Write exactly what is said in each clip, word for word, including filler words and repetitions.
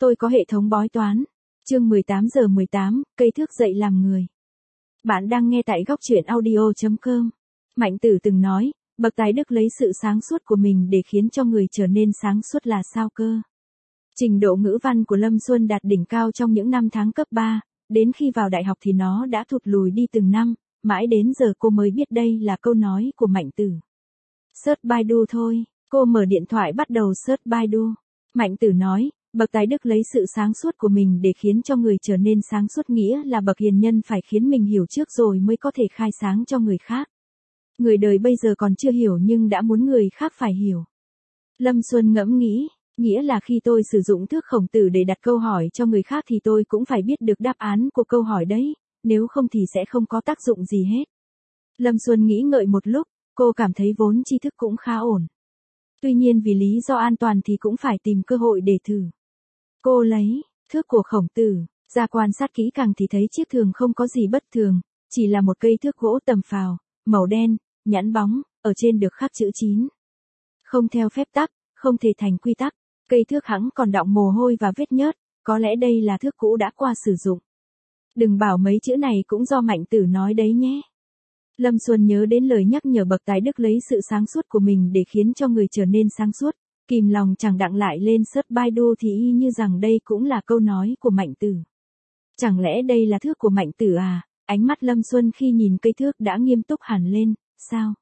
Tôi có hệ thống bói toán. Chương mười tám giờ mười tám, cây thước dậy làm người. Bạn đang nghe tại góc truyện audio chấm com. Mạnh Tử từng nói, bậc tài đức lấy sự sáng suốt của mình để khiến cho người trở nên sáng suốt là sao cơ. Trình độ ngữ văn của Lâm Xuân đạt đỉnh cao trong những năm tháng cấp ba, đến khi vào đại học thì nó đã thụt lùi đi từng năm, mãi đến giờ cô mới biết đây là câu nói của Mạnh Tử. Search Baidu thôi, cô mở điện thoại bắt đầu search Baidu. Mạnh Tử nói, bậc tài đức lấy sự sáng suốt của mình để khiến cho người trở nên sáng suốt nghĩa là bậc hiền nhân phải khiến mình hiểu trước rồi mới có thể khai sáng cho người khác. Người đời bây giờ còn chưa hiểu nhưng đã muốn người khác phải hiểu. Lâm Xuân ngẫm nghĩ, nghĩa là khi tôi sử dụng thước Khổng Tử để đặt câu hỏi cho người khác thì tôi cũng phải biết được đáp án của câu hỏi đấy, nếu không thì sẽ không có tác dụng gì hết. Lâm Xuân nghĩ ngợi một lúc, cô cảm thấy vốn tri thức cũng khá ổn. Tuy nhiên vì lý do an toàn thì cũng phải tìm cơ hội để thử. Cô lấy thước của Khổng Tử ra quan sát kỹ càng thì thấy chiếc thường không có gì bất thường, chỉ là một cây thước gỗ tầm phào, màu đen, nhẵn bóng, ở trên được khắc chữ chín. Không theo phép tắc, không thể thành quy tắc, cây thước hẵng còn đọng mồ hôi và vết nhớt, có lẽ đây là thước cũ đã qua sử dụng. Đừng bảo mấy chữ này cũng do Mạnh Tử nói đấy nhé. Lâm Xuân nhớ đến lời nhắc nhở bậc tài đức lấy sự sáng suốt của mình để khiến cho người trở nên sáng suốt, kìm lòng chẳng đặng lại lên search Baidu thì y như rằng đây cũng là câu nói của Mạnh Tử. Chẳng lẽ đây là thước của Mạnh Tử à? Ánh mắt Lâm Xuân khi nhìn cây thước đã nghiêm túc hẳn lên, sao?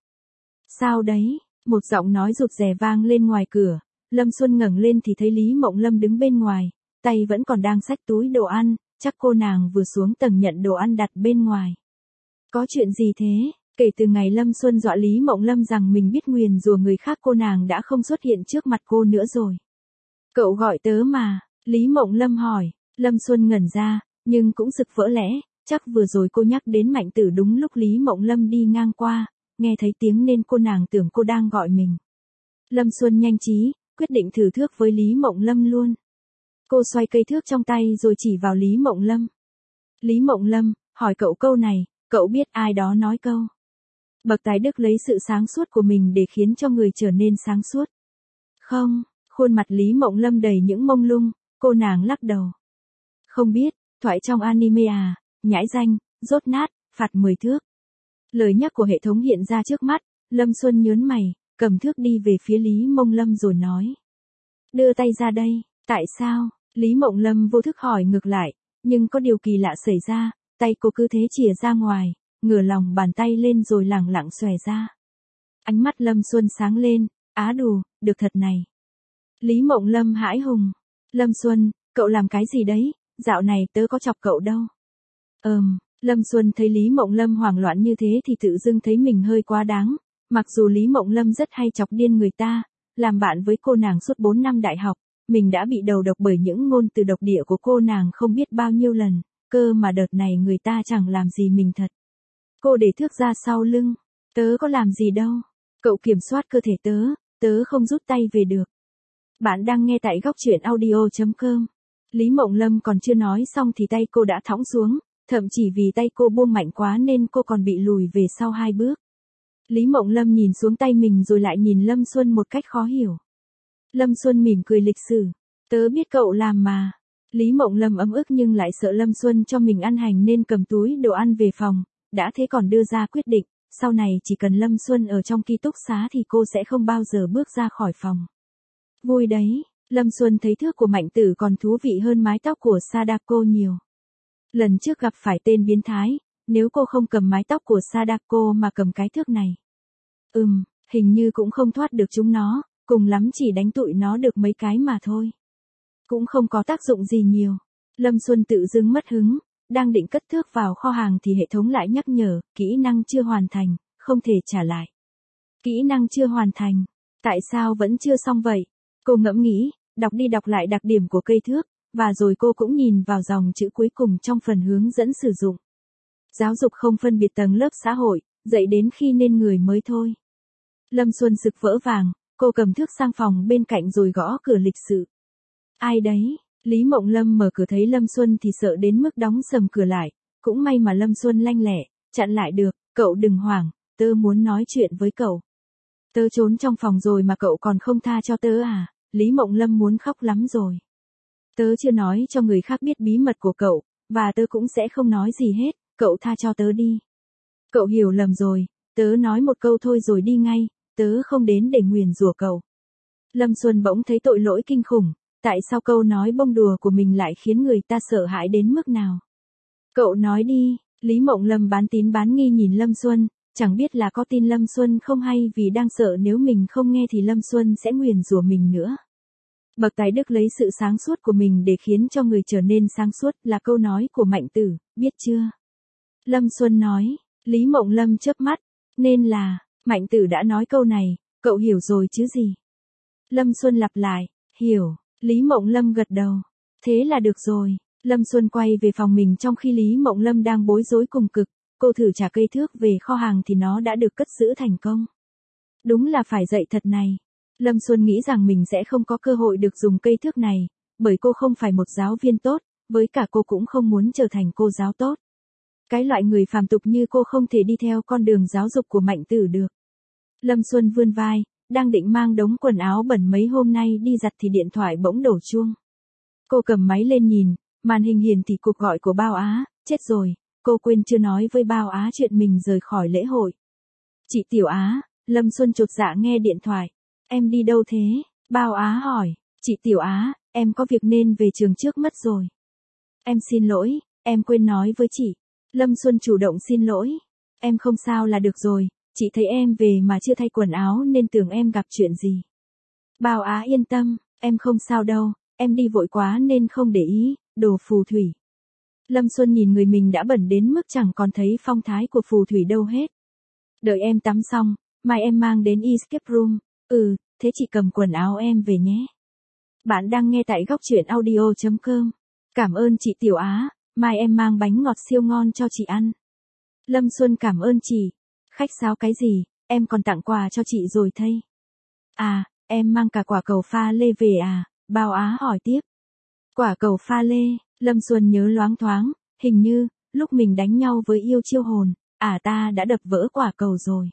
Sao đấy? Một giọng nói rụt rè vang lên ngoài cửa, Lâm Xuân ngẩng lên thì thấy Lý Mộng Lâm đứng bên ngoài, tay vẫn còn đang xách túi đồ ăn, chắc cô nàng vừa xuống tầng nhận đồ ăn đặt bên ngoài. Có chuyện gì thế? Kể từ ngày Lâm Xuân dọa Lý Mộng Lâm rằng mình biết nguyền rủa người khác cô nàng đã không xuất hiện trước mặt cô nữa rồi. Cậu gọi tớ mà, Lý Mộng Lâm hỏi, Lâm Xuân ngẩn ra, nhưng cũng sực vỡ lẽ, chắc vừa rồi cô nhắc đến Mạnh Tử đúng lúc Lý Mộng Lâm đi ngang qua, nghe thấy tiếng nên cô nàng tưởng cô đang gọi mình. Lâm Xuân nhanh trí, quyết định thử thước với Lý Mộng Lâm luôn. Cô xoay cây thước trong tay rồi chỉ vào Lý Mộng Lâm. Lý Mộng Lâm, hỏi cậu câu này, cậu biết ai đó nói câu. Bậc tài đức lấy sự sáng suốt của mình để khiến cho người trở nên sáng suốt. Không, khuôn mặt Lý Mộng Lâm đầy những mông lung, cô nàng lắc đầu. Không biết, thoại trong anime à, nhãi danh, rốt nát, phạt mười thước. Lời nhắc của hệ thống hiện ra trước mắt, Lâm Xuân nhớn mày, cầm thước đi về phía Lý Mộng Lâm rồi nói. Đưa tay ra đây, tại sao? Lý Mộng Lâm vô thức hỏi ngược lại, nhưng có điều kỳ lạ xảy ra, tay cô cứ thế chìa ra ngoài, ngửa lòng bàn tay lên rồi lẳng lặng xòe ra. Ánh mắt Lâm Xuân sáng lên, á đù, được thật này. Lý Mộng Lâm hãi hùng. Lâm Xuân, cậu làm cái gì đấy, dạo này tớ có chọc cậu đâu. Ờm, Lâm Xuân thấy Lý Mộng Lâm hoảng loạn như thế thì tự dưng thấy mình hơi quá đáng, mặc dù Lý Mộng Lâm rất hay chọc điên người ta, làm bạn với cô nàng suốt bốn năm đại học, mình đã bị đầu độc bởi những ngôn từ độc địa của cô nàng không biết bao nhiêu lần, cơ mà đợt này người ta chẳng làm gì mình thật. Cô để thước ra sau lưng, tớ có làm gì đâu, cậu kiểm soát cơ thể tớ, tớ không rút tay về được. Bạn đang nghe tại góc truyện audio chấm com. Lý Mộng Lâm còn chưa nói xong thì tay cô đã thõng xuống, thậm chỉ vì tay cô buông mạnh quá nên cô còn bị lùi về sau hai bước. Lý Mộng Lâm nhìn xuống tay mình rồi lại nhìn Lâm Xuân một cách khó hiểu. Lâm Xuân mỉm cười lịch sự, tớ biết cậu làm mà. Lý Mộng Lâm ấm ức nhưng lại sợ Lâm Xuân cho mình ăn hành nên cầm túi đồ ăn về phòng, đã thế còn đưa ra quyết định, sau này chỉ cần Lâm Xuân ở trong ký túc xá thì cô sẽ không bao giờ bước ra khỏi phòng. Vui đấy, Lâm Xuân thấy thước của Mạnh Tử còn thú vị hơn mái tóc của Sadako nhiều. Lần trước gặp phải tên biến thái, nếu cô không cầm mái tóc của Sadako mà cầm cái thước này. Ừm, hình như cũng không thoát được chúng nó, cùng lắm chỉ đánh tụi nó được mấy cái mà thôi. Cũng không có tác dụng gì nhiều. Lâm Xuân tự dưng mất hứng, đang định cất thước vào kho hàng thì hệ thống lại nhắc nhở, kỹ năng chưa hoàn thành, không thể trả lại. Kỹ năng chưa hoàn thành, tại sao vẫn chưa xong vậy? Cô ngẫm nghĩ, đọc đi đọc lại đặc điểm của cây thước, và rồi cô cũng nhìn vào dòng chữ cuối cùng trong phần hướng dẫn sử dụng. Giáo dục không phân biệt tầng lớp xã hội, dạy đến khi nên người mới thôi. Lâm Xuân sực vỡ vàng, cô cầm thước sang phòng bên cạnh rồi gõ cửa lịch sự. Ai đấy? Lý Mộng Lâm mở cửa thấy Lâm Xuân thì sợ đến mức đóng sầm cửa lại, cũng may mà Lâm Xuân lanh lẹ, chặn lại được, cậu đừng hoảng, tớ muốn nói chuyện với cậu. Tớ trốn trong phòng rồi mà cậu còn không tha cho tớ à? Lý Mộng Lâm muốn khóc lắm rồi. Tớ chưa nói cho người khác biết bí mật của cậu, và tớ cũng sẽ không nói gì hết, cậu tha cho tớ đi. Cậu hiểu lầm rồi, tớ nói một câu thôi rồi đi ngay, tớ không đến để nguyền rủa cậu. Lâm Xuân bỗng thấy tội lỗi kinh khủng, tại sao câu nói bông đùa của mình lại khiến người ta sợ hãi đến mức nào? Cậu nói đi, Lý Mộng Lâm bán tín bán nghi nhìn Lâm Xuân, chẳng biết là có tin Lâm Xuân không hay vì đang sợ nếu mình không nghe thì Lâm Xuân sẽ nguyền rủa mình nữa. Bậc tài đức lấy sự sáng suốt của mình để khiến cho người trở nên sáng suốt là câu nói của Mạnh Tử, biết chưa? Lâm Xuân nói, Lý Mộng Lâm chớp mắt, nên là, Mạnh Tử đã nói câu này, cậu hiểu rồi chứ gì? Lâm Xuân lặp lại, hiểu, Lý Mộng Lâm gật đầu, thế là được rồi. Lâm Xuân quay về phòng mình trong khi Lý Mộng Lâm đang bối rối cùng cực, cô thử trả cây thước về kho hàng thì nó đã được cất giữ thành công. Đúng là phải dạy thật này. Lâm Xuân nghĩ rằng mình sẽ không có cơ hội được dùng cây thước này, bởi cô không phải một giáo viên tốt, với cả cô cũng không muốn trở thành cô giáo tốt. Cái loại người phàm tục như cô không thể đi theo con đường giáo dục của Mạnh Tử được. Lâm Xuân vươn vai, đang định mang đống quần áo bẩn mấy hôm nay đi giặt thì điện thoại bỗng đổ chuông. Cô cầm máy lên nhìn, màn hình hiển thị cuộc gọi của Bao Á, chết rồi, cô quên chưa nói với Bao Á chuyện mình rời khỏi lễ hội. Chị Tiểu Á, Lâm Xuân chột dạ nghe điện thoại, em đi đâu thế? Bao Á hỏi, chị Tiểu Á, em có việc nên về trường trước mất rồi. Em xin lỗi, em quên nói với chị. Lâm Xuân chủ động xin lỗi, em không sao là được rồi, chị thấy em về mà chưa thay quần áo nên tưởng em gặp chuyện gì. Bao Á yên tâm, em không sao đâu, em đi vội quá nên không để ý, đồ phù thủy. Lâm Xuân nhìn người mình đã bẩn đến mức chẳng còn thấy phong thái của phù thủy đâu hết. Đợi em tắm xong, mai em mang đến escape room, ừ, thế chị cầm quần áo em về nhé. Bạn đang nghe tại góc truyện audio chấm com. Cảm ơn chị Tiểu Á, mai em mang bánh ngọt siêu ngon cho chị ăn. Lâm Xuân cảm ơn chị. Khách sáo cái gì, em còn tặng quà cho chị rồi thay. À, em mang cả quả cầu pha lê về à, Bao Á hỏi tiếp. Quả cầu pha lê, Lâm Xuân nhớ loáng thoáng, hình như, lúc mình đánh nhau với yêu chiêu hồn, à ta đã đập vỡ quả cầu rồi.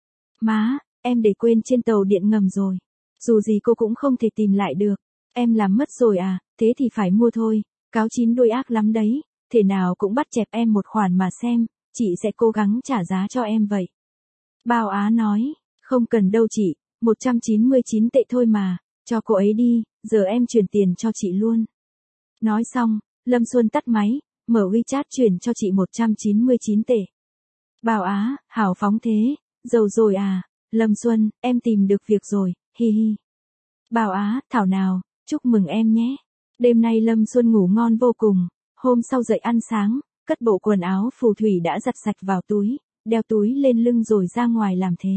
Má, em để quên trên tàu điện ngầm rồi. Dù gì cô cũng không thể tìm lại được. Em làm mất rồi à, thế thì phải mua thôi, cáo chín đuôi ác lắm đấy, thể nào cũng bắt chẹp em một khoản mà xem, chị sẽ cố gắng trả giá cho em vậy. Bao Á nói, không cần đâu chị, một trăm chín mươi chín tệ thôi mà, cho cô ấy đi, giờ em chuyển tiền cho chị luôn. Nói xong, Lâm Xuân tắt máy, mở WeChat chuyển cho chị một trăm chín mươi chín tệ. Bao Á, hào phóng thế, giàu rồi à, Lâm Xuân, em tìm được việc rồi, hi hi. Bao Á, thảo nào, chúc mừng em nhé. Đêm nay Lâm Xuân ngủ ngon vô cùng, hôm sau dậy ăn sáng, cất bộ quần áo phù thủy đã giặt sạch vào túi, đeo túi lên lưng rồi ra ngoài làm thế.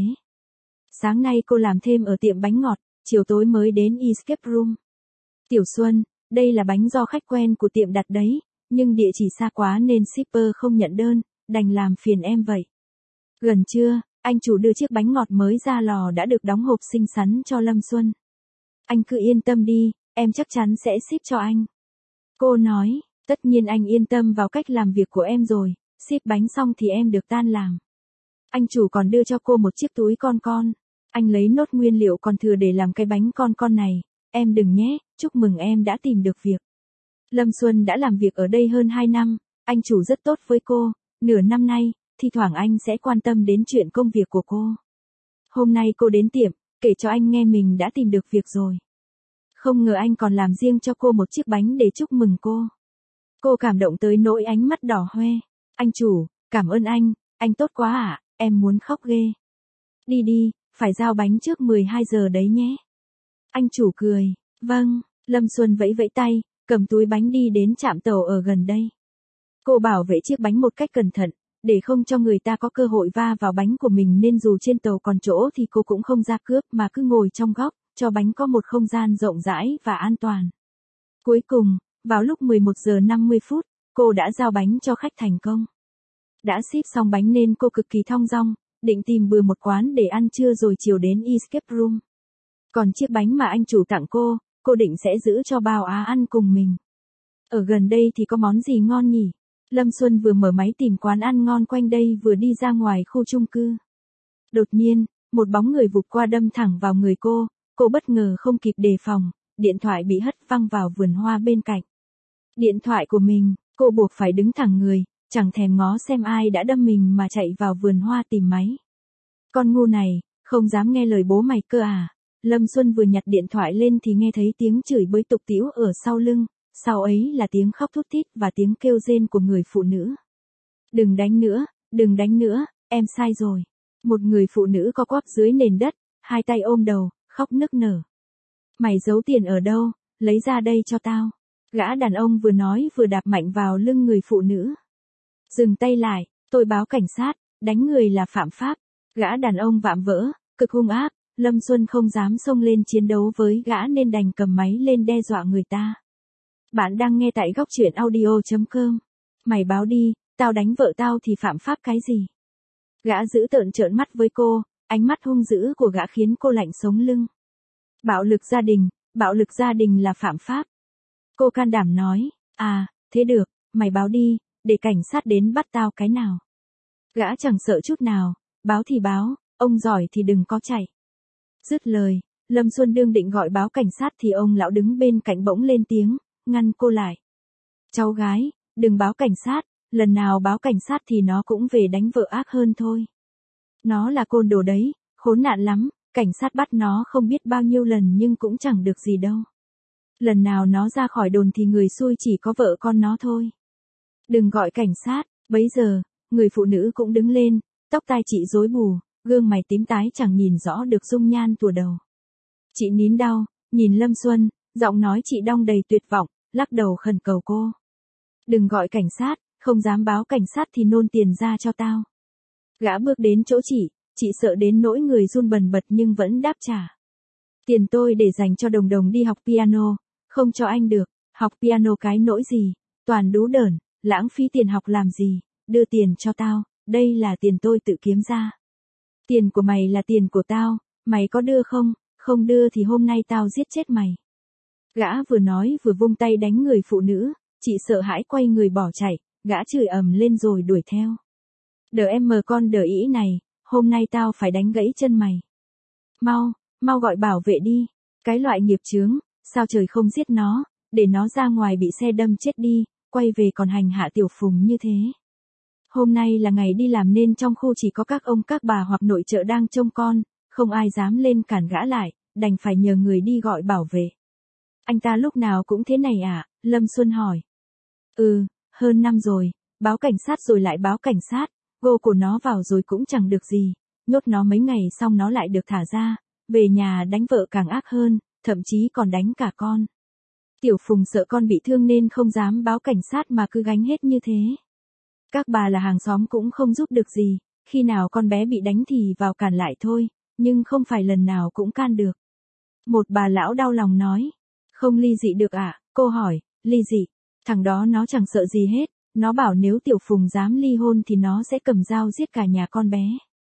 Sáng nay cô làm thêm ở tiệm bánh ngọt, chiều tối mới đến escape room. Tiểu Xuân, đây là bánh do khách quen của tiệm đặt đấy, nhưng địa chỉ xa quá nên shipper không nhận đơn, đành làm phiền em vậy. Gần trưa, anh chủ đưa chiếc bánh ngọt mới ra lò đã được đóng hộp xinh xắn cho Lâm Xuân. Anh cứ yên tâm đi, em chắc chắn sẽ ship cho anh. Cô nói, tất nhiên anh yên tâm vào cách làm việc của em rồi, ship bánh xong thì em được tan làm. Anh chủ còn đưa cho cô một chiếc túi con con. Anh lấy nốt nguyên liệu còn thừa để làm cái bánh con con này. Em đừng nhé, chúc mừng em đã tìm được việc. Lâm Xuân đã làm việc ở đây hơn hai năm, anh chủ rất tốt với cô, nửa năm nay, thi thoảng anh sẽ quan tâm đến chuyện công việc của cô. Hôm nay cô đến tiệm, kể cho anh nghe mình đã tìm được việc rồi. Không ngờ anh còn làm riêng cho cô một chiếc bánh để chúc mừng cô. Cô cảm động tới nỗi ánh mắt đỏ hoe. Anh chủ, cảm ơn anh, anh tốt quá ạ, à, em muốn khóc ghê. Đi đi, phải giao bánh trước mười hai giờ đấy nhé. Anh chủ cười, vâng, Lâm Xuân vẫy vẫy tay, cầm túi bánh đi đến trạm tàu ở gần đây. Cô bảo vệ chiếc bánh một cách cẩn thận, để không cho người ta có cơ hội va vào bánh của mình nên dù trên tàu còn chỗ thì cô cũng không ra cướp mà cứ ngồi trong góc, cho bánh có một không gian rộng rãi và an toàn. Cuối cùng, vào lúc mười một giờ năm mươi phút, cô đã giao bánh cho khách thành công. Đã ship xong bánh nên cô cực kỳ thong dong, định tìm bừa một quán để ăn trưa rồi chiều đến escape room. Còn chiếc bánh mà anh chủ tặng cô, cô định sẽ giữ cho Bao Á ăn cùng mình. Ở gần đây thì có món gì ngon nhỉ? Lâm Xuân vừa mở máy tìm quán ăn ngon quanh đây vừa đi ra ngoài khu chung cư. Đột nhiên, một bóng người vụt qua đâm thẳng vào người cô, cô bất ngờ không kịp đề phòng, điện thoại bị hất văng vào vườn hoa bên cạnh. Điện thoại của mình, cô buộc phải đứng thẳng người, chẳng thèm ngó xem ai đã đâm mình mà chạy vào vườn hoa tìm máy. Con ngu này, không dám nghe lời bố mày cơ à? Lâm Xuân vừa nhặt điện thoại lên thì nghe thấy tiếng chửi bới tục tĩu ở sau lưng, sau ấy là tiếng khóc thút thít và tiếng kêu rên của người phụ nữ. Đừng đánh nữa, đừng đánh nữa, em sai rồi. Một người phụ nữ co quắp dưới nền đất, hai tay ôm đầu, khóc nức nở. Mày giấu tiền ở đâu, lấy ra đây cho tao. Gã đàn ông vừa nói vừa đạp mạnh vào lưng người phụ nữ. Dừng tay lại, tôi báo cảnh sát, đánh người là phạm pháp. Gã đàn ông vạm vỡ, cực hung ác, Lâm Xuân không dám xông lên chiến đấu với gã nên đành cầm máy lên đe dọa người ta. Bạn đang nghe tại góc truyện audio chấm com. Mày báo đi, tao đánh vợ tao thì phạm pháp cái gì? Gã dữ tợn trợn mắt với cô, ánh mắt hung dữ của gã khiến cô lạnh sống lưng. Bạo lực gia đình, bạo lực gia đình là phạm pháp. Cô can đảm nói, à, thế được, mày báo đi, để cảnh sát đến bắt tao cái nào. Gã chẳng sợ chút nào, báo thì báo, ông giỏi thì đừng có chạy. Dứt lời, Lâm Xuân đương định gọi báo cảnh sát thì ông lão đứng bên cạnh bỗng lên tiếng, ngăn cô lại. Cháu gái, đừng báo cảnh sát, lần nào báo cảnh sát thì nó cũng về đánh vợ ác hơn thôi. Nó là côn đồ đấy, khốn nạn lắm, cảnh sát bắt nó không biết bao nhiêu lần nhưng cũng chẳng được gì đâu. Lần nào nó ra khỏi đồn thì người xui chỉ có vợ con nó thôi. Đừng gọi cảnh sát, bấy giờ, người phụ nữ cũng đứng lên, tóc tai chị rối bù, gương mày tím tái chẳng nhìn rõ được dung nhan tủa đầu. Chị nín đau, nhìn Lâm Xuân, giọng nói chị đong đầy tuyệt vọng, lắc đầu khẩn cầu cô. Đừng gọi cảnh sát, không dám báo cảnh sát thì nôn tiền ra cho tao. Gã bước đến chỗ chị, chị sợ đến nỗi người run bần bật nhưng vẫn đáp trả. Tiền tôi để dành cho Đồng Đồng đi học piano, không cho anh được, học piano cái nỗi gì, toàn đú đởn, lãng phí tiền học làm gì, đưa tiền cho tao, đây là tiền tôi tự kiếm ra. Tiền của mày là tiền của tao, mày có đưa không, không đưa thì hôm nay tao giết chết mày. Gã vừa nói vừa vung tay đánh người phụ nữ, chị sợ hãi quay người bỏ chạy, gã chửi ầm lên rồi đuổi theo. Đợi em mờ con đợi ý này, hôm nay tao phải đánh gãy chân mày. Mau, mau gọi bảo vệ đi, cái loại nghiệp chướng, sao trời không giết nó, để nó ra ngoài bị xe đâm chết đi, quay về còn hành hạ Tiểu Phùng như thế. Hôm nay là ngày đi làm nên trong khu chỉ có các ông các bà hoặc nội trợ đang trông con, không ai dám lên cản gã lại, đành phải nhờ người đi gọi bảo vệ. Anh ta lúc nào cũng thế này à? Lâm Xuân hỏi. Ừ, hơn năm rồi, báo cảnh sát rồi lại báo cảnh sát, gô của nó vào rồi cũng chẳng được gì, nhốt nó mấy ngày xong nó lại được thả ra, về nhà đánh vợ càng ác hơn, thậm chí còn đánh cả con. Tiểu Phùng sợ con bị thương nên không dám báo cảnh sát mà cứ gánh hết như thế. Các bà là hàng xóm cũng không giúp được gì, khi nào con bé bị đánh thì vào cản lại thôi, nhưng không phải lần nào cũng can được. Một bà lão đau lòng nói, không ly dị được à? Cô hỏi, ly dị, thằng đó nó chẳng sợ gì hết, nó bảo nếu Tiểu Phùng dám ly hôn thì nó sẽ cầm dao giết cả nhà con bé.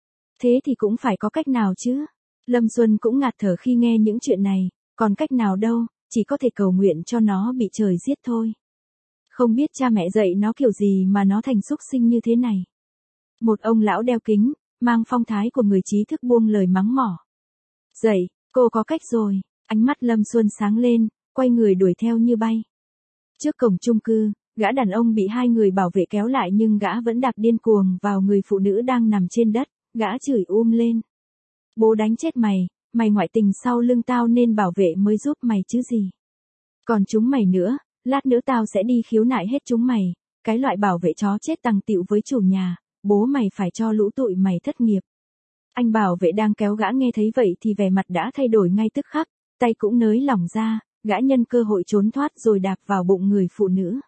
Thế thì cũng phải có cách nào chứ? Lâm Xuân cũng ngạt thở khi nghe những chuyện này, còn cách nào đâu, chỉ có thể cầu nguyện cho nó bị trời giết thôi. Không biết cha mẹ dạy nó kiểu gì mà nó thành súc sinh như thế này. Một ông lão đeo kính, mang phong thái của người trí thức buông lời mắng mỏ. Dậy, cô có cách rồi, ánh mắt Lâm Xuân sáng lên, quay người đuổi theo như bay. Trước cổng chung cư, gã đàn ông bị hai người bảo vệ kéo lại nhưng gã vẫn đạp điên cuồng vào người phụ nữ đang nằm trên đất, gã chửi um lên. Bố đánh chết mày, mày ngoại tình sau lưng tao nên bảo vệ mới giúp mày chứ gì. Còn chúng mày nữa, lát nữa tao sẽ đi khiếu nại hết chúng mày, cái loại bảo vệ chó chết tằng tịu với chủ nhà, bố mày phải cho lũ tụi mày thất nghiệp. Anh bảo vệ đang kéo gã nghe thấy vậy thì vẻ mặt đã thay đổi ngay tức khắc, tay cũng nới lỏng ra, gã nhân cơ hội trốn thoát rồi đạp vào bụng người phụ nữ.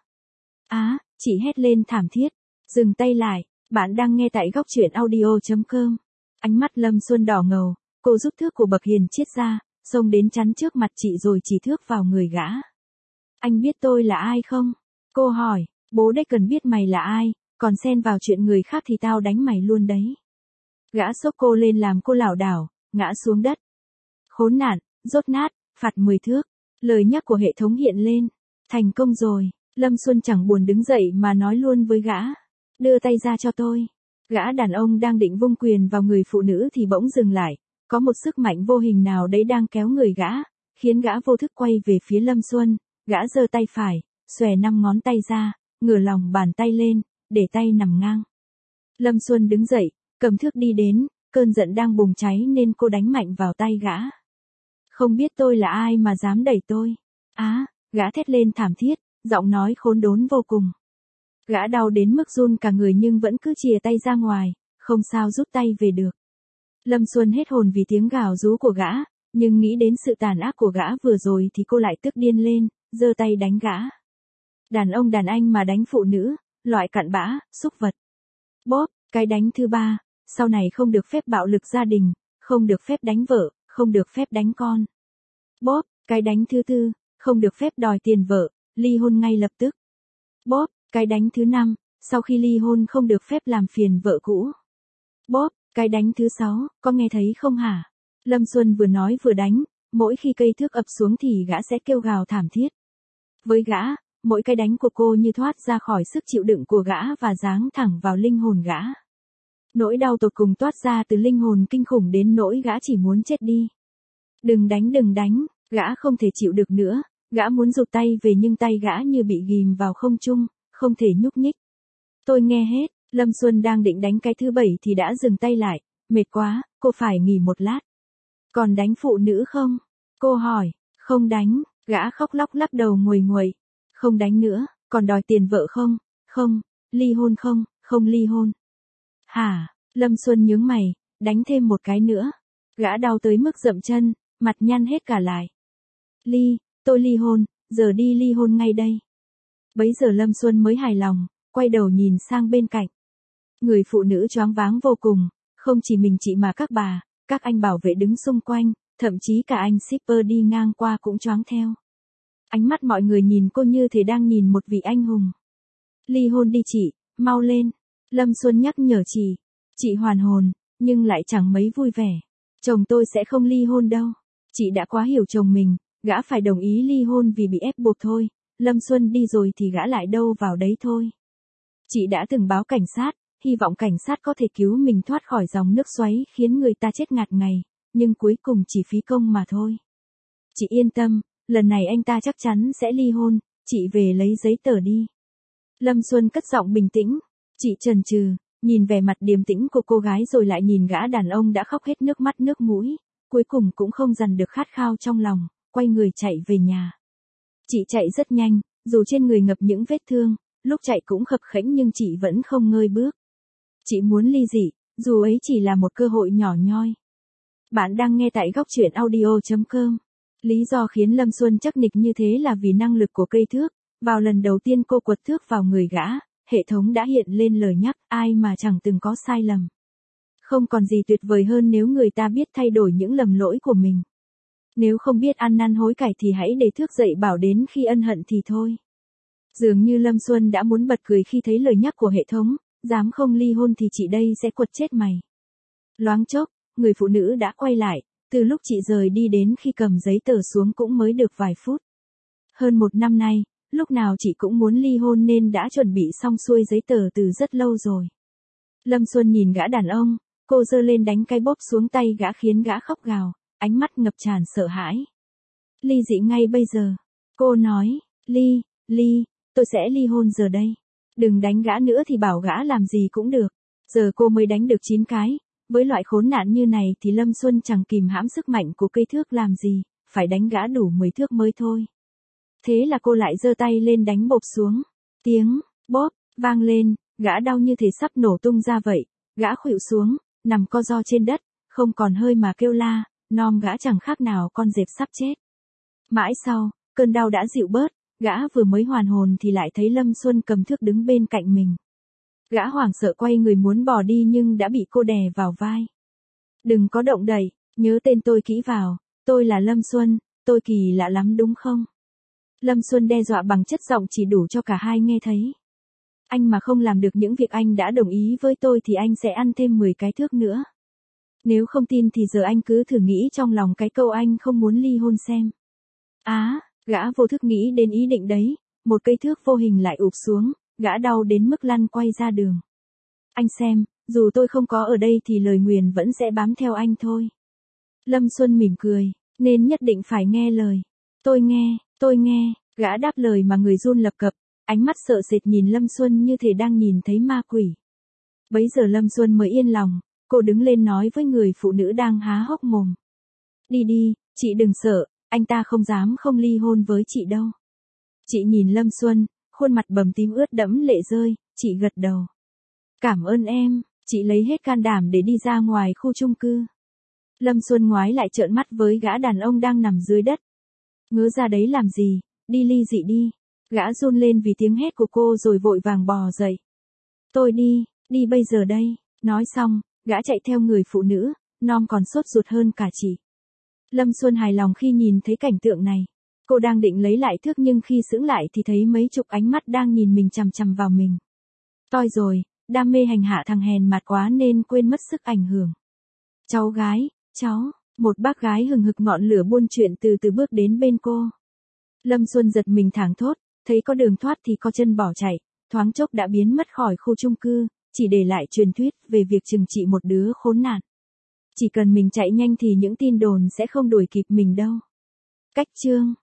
Á, à, chị hét lên thảm thiết, dừng tay lại, bạn đang nghe tại góc truyện audio chấm com. Ánh mắt Lâm Xuân đỏ ngầu, cô rút thước của bậc hiền triết ra, xông đến chắn trước mặt chị rồi chỉ thước vào người gã. Anh biết tôi là ai không? Cô hỏi, bố đây cần biết mày là ai, còn xen vào chuyện người khác thì tao đánh mày luôn đấy. Gã xốc cô lên làm cô lảo đảo, ngã xuống đất. Khốn nạn, rốt nát, phạt mười thước. Lời nhắc của hệ thống hiện lên. Thành công rồi, Lâm Xuân chẳng buồn đứng dậy mà nói luôn với gã. Đưa tay ra cho tôi. Gã đàn ông đang định vung quyền vào người phụ nữ thì bỗng dừng lại. Có một sức mạnh vô hình nào đấy đang kéo người gã, khiến gã vô thức quay về phía Lâm Xuân, gã giơ tay phải, xòe năm ngón tay ra, ngửa lòng bàn tay lên, để tay nằm ngang. Lâm Xuân đứng dậy, cầm thước đi đến, cơn giận đang bùng cháy nên cô đánh mạnh vào tay gã. Không biết tôi là ai mà dám đẩy tôi. Á, gã thét lên thảm thiết, giọng nói khốn đốn vô cùng. Gã đau đến mức run cả người nhưng vẫn cứ chìa tay ra ngoài, không sao rút tay về được. Lâm Xuân hết hồn vì tiếng gào rú của gã, nhưng nghĩ đến sự tàn ác của gã vừa rồi thì cô lại tức điên lên, giơ tay đánh gã. Đàn ông đàn anh mà đánh phụ nữ, loại cặn bã, súc vật. Bóp, cái đánh thứ ba, sau này không được phép bạo lực gia đình, không được phép đánh vợ, không được phép đánh con. Bóp, cái đánh thứ tư, không được phép đòi tiền vợ, ly hôn ngay lập tức. Bóp, cái đánh thứ năm, sau khi ly hôn không được phép làm phiền vợ cũ. Bóp, cái đánh thứ sáu, có nghe thấy không hả? Lâm Xuân vừa nói vừa đánh, mỗi khi cây thước ập xuống thì gã sẽ kêu gào thảm thiết. Với gã, mỗi cái đánh của cô như thoát ra khỏi sức chịu đựng của gã và giáng thẳng vào linh hồn gã. Nỗi đau tột cùng toát ra từ linh hồn kinh khủng đến nỗi gã chỉ muốn chết đi. Đừng đánh đừng đánh, gã không thể chịu được nữa, gã muốn rụt tay về nhưng tay gã như bị ghim vào không trung, không thể nhúc nhích. Tôi nghe hết, Lâm Xuân đang định đánh cái thứ bảy thì đã dừng tay lại, mệt quá, cô phải nghỉ một lát. Còn đánh phụ nữ không? Cô hỏi, không đánh, gã khóc lóc lắc đầu nguầy nguầy. Không đánh nữa, còn đòi tiền vợ không? Không, ly hôn không? Không ly hôn. Hả? Lâm Xuân nhướng mày, đánh thêm một cái nữa. Gã đau tới mức dậm chân, mặt nhăn hết cả lại. Ly, tôi ly hôn, giờ đi ly hôn ngay đây. Bấy giờ Lâm Xuân mới hài lòng, quay đầu nhìn sang bên cạnh. Người phụ nữ choáng váng vô cùng, không chỉ mình chị mà các bà, các anh bảo vệ đứng xung quanh, thậm chí cả anh shipper đi ngang qua cũng choáng theo. Ánh mắt mọi người nhìn cô như thể đang nhìn một vị anh hùng. Ly hôn đi chị, mau lên. Lâm Xuân nhắc nhở chị. Chị hoàn hồn, nhưng lại chẳng mấy vui vẻ. Chồng tôi sẽ không ly hôn đâu. Chị đã quá hiểu chồng mình, gã phải đồng ý ly hôn vì bị ép buộc thôi. Lâm Xuân đi rồi thì gã lại đâu vào đấy thôi. Chị đã từng báo cảnh sát, hy vọng cảnh sát có thể cứu mình thoát khỏi dòng nước xoáy khiến người ta chết ngạt ngày, nhưng cuối cùng chỉ phí công mà thôi. Chị yên tâm, lần này anh ta chắc chắn sẽ ly hôn, chị về lấy giấy tờ đi. Lâm Xuân cất giọng bình tĩnh, chị chần chừ, nhìn vẻ mặt điềm tĩnh của cô gái rồi lại nhìn gã đàn ông đã khóc hết nước mắt nước mũi, cuối cùng cũng không dằn được khát khao trong lòng, quay người chạy về nhà. Chị chạy rất nhanh, dù trên người ngập những vết thương, lúc chạy cũng khập khẽnh nhưng chị vẫn không ngơi bước. Chị muốn ly dị, dù ấy chỉ là một cơ hội nhỏ nhoi. Bạn đang nghe tại góc truyện audio chấm com. Lý do khiến Lâm Xuân chắc nịch như thế là vì năng lực của cây thước. Vào lần đầu tiên cô quật thước vào người gã, hệ thống đã hiện lên lời nhắc ai mà chẳng từng có sai lầm. Không còn gì tuyệt vời hơn nếu người ta biết thay đổi những lầm lỗi của mình. Nếu không biết ăn năn hối cải thì hãy để thước dậy bảo đến khi ân hận thì thôi. Dường như Lâm Xuân đã muốn bật cười khi thấy lời nhắc của hệ thống, dám không ly hôn thì chị đây sẽ quật chết mày. Loáng chốc, người phụ nữ đã quay lại, từ lúc chị rời đi đến khi cầm giấy tờ xuống cũng mới được vài phút. Hơn một năm nay, lúc nào chị cũng muốn ly hôn nên đã chuẩn bị xong xuôi giấy tờ từ rất lâu rồi. Lâm Xuân nhìn gã đàn ông, cô giơ lên đánh cái bóp xuống tay gã khiến gã khóc gào, ánh mắt ngập tràn sợ hãi. Ly dị ngay bây giờ. Cô nói, ly, ly, tôi sẽ ly hôn giờ đây. Đừng đánh gã nữa thì bảo gã làm gì cũng được. Giờ cô mới đánh được chín cái, với loại khốn nạn như này thì Lâm Xuân chẳng kìm hãm sức mạnh của cây thước làm gì, phải đánh gã đủ mười thước mới thôi. Thế là cô lại giơ tay lên đánh bộp xuống. Tiếng, bóp, vang lên, gã đau như thể sắp nổ tung ra vậy. Gã khuỵu xuống, nằm co ro trên đất, không còn hơi mà kêu la, nom gã chẳng khác nào con dẹp sắp chết. Mãi sau, cơn đau đã dịu bớt, gã vừa mới hoàn hồn thì lại thấy Lâm Xuân cầm thước đứng bên cạnh mình. Gã hoảng sợ quay người muốn bỏ đi nhưng đã bị cô đè vào vai. Đừng có động đậy, nhớ tên tôi kỹ vào, tôi là Lâm Xuân, tôi kỳ lạ lắm đúng không? Lâm Xuân đe dọa bằng chất giọng chỉ đủ cho cả hai nghe thấy. Anh mà không làm được những việc anh đã đồng ý với tôi thì anh sẽ ăn thêm mười cái thước nữa. Nếu không tin thì giờ anh cứ thử nghĩ trong lòng cái câu anh không muốn ly hôn xem. Á, gã vô thức nghĩ đến ý định đấy, một cây thước vô hình lại ụp xuống, gã đau đến mức lăn quay ra đường. Anh xem, dù tôi không có ở đây thì lời nguyền vẫn sẽ bám theo anh thôi. Lâm Xuân mỉm cười, nên nhất định phải nghe lời. Tôi nghe, tôi nghe, gã đáp lời mà người run lập cập, ánh mắt sợ sệt nhìn Lâm Xuân như thể đang nhìn thấy ma quỷ. Bấy giờ Lâm Xuân mới yên lòng, cô đứng lên nói với người phụ nữ đang há hốc mồm. Đi đi, chị đừng sợ, anh ta không dám không ly hôn với chị đâu. Chị nhìn Lâm Xuân, khuôn mặt bầm tím ướt đẫm lệ rơi, chị gật đầu. Cảm ơn em, chị lấy hết can đảm để đi ra ngoài khu chung cư. Lâm Xuân ngoái lại trợn mắt với gã đàn ông đang nằm dưới đất. Ngớ ra đấy làm gì, đi ly dị đi. Gã run lên vì tiếng hét của cô rồi vội vàng bò dậy. Tôi đi, đi bây giờ đây. Nói xong, gã chạy theo người phụ nữ, Nom còn sốt ruột hơn cả chị. Lâm Xuân hài lòng khi nhìn thấy cảnh tượng này. Cô đang định lấy lại thước nhưng khi sững lại thì thấy mấy chục ánh mắt đang nhìn mình chằm chằm vào mình. Toi rồi, đam mê hành hạ thằng hèn mạt quá nên quên mất sức ảnh hưởng. Cháu gái, cháu, một bác gái hừng hực ngọn lửa buôn chuyện từ từ bước đến bên cô. Lâm Xuân giật mình thảng thốt, thấy có đường thoát thì co chân bỏ chạy, thoáng chốc đã biến mất khỏi khu chung cư, chỉ để lại truyền thuyết về việc trừng trị một đứa khốn nạn. Chỉ cần mình chạy nhanh thì những tin đồn sẽ không đuổi kịp mình đâu. Cách chương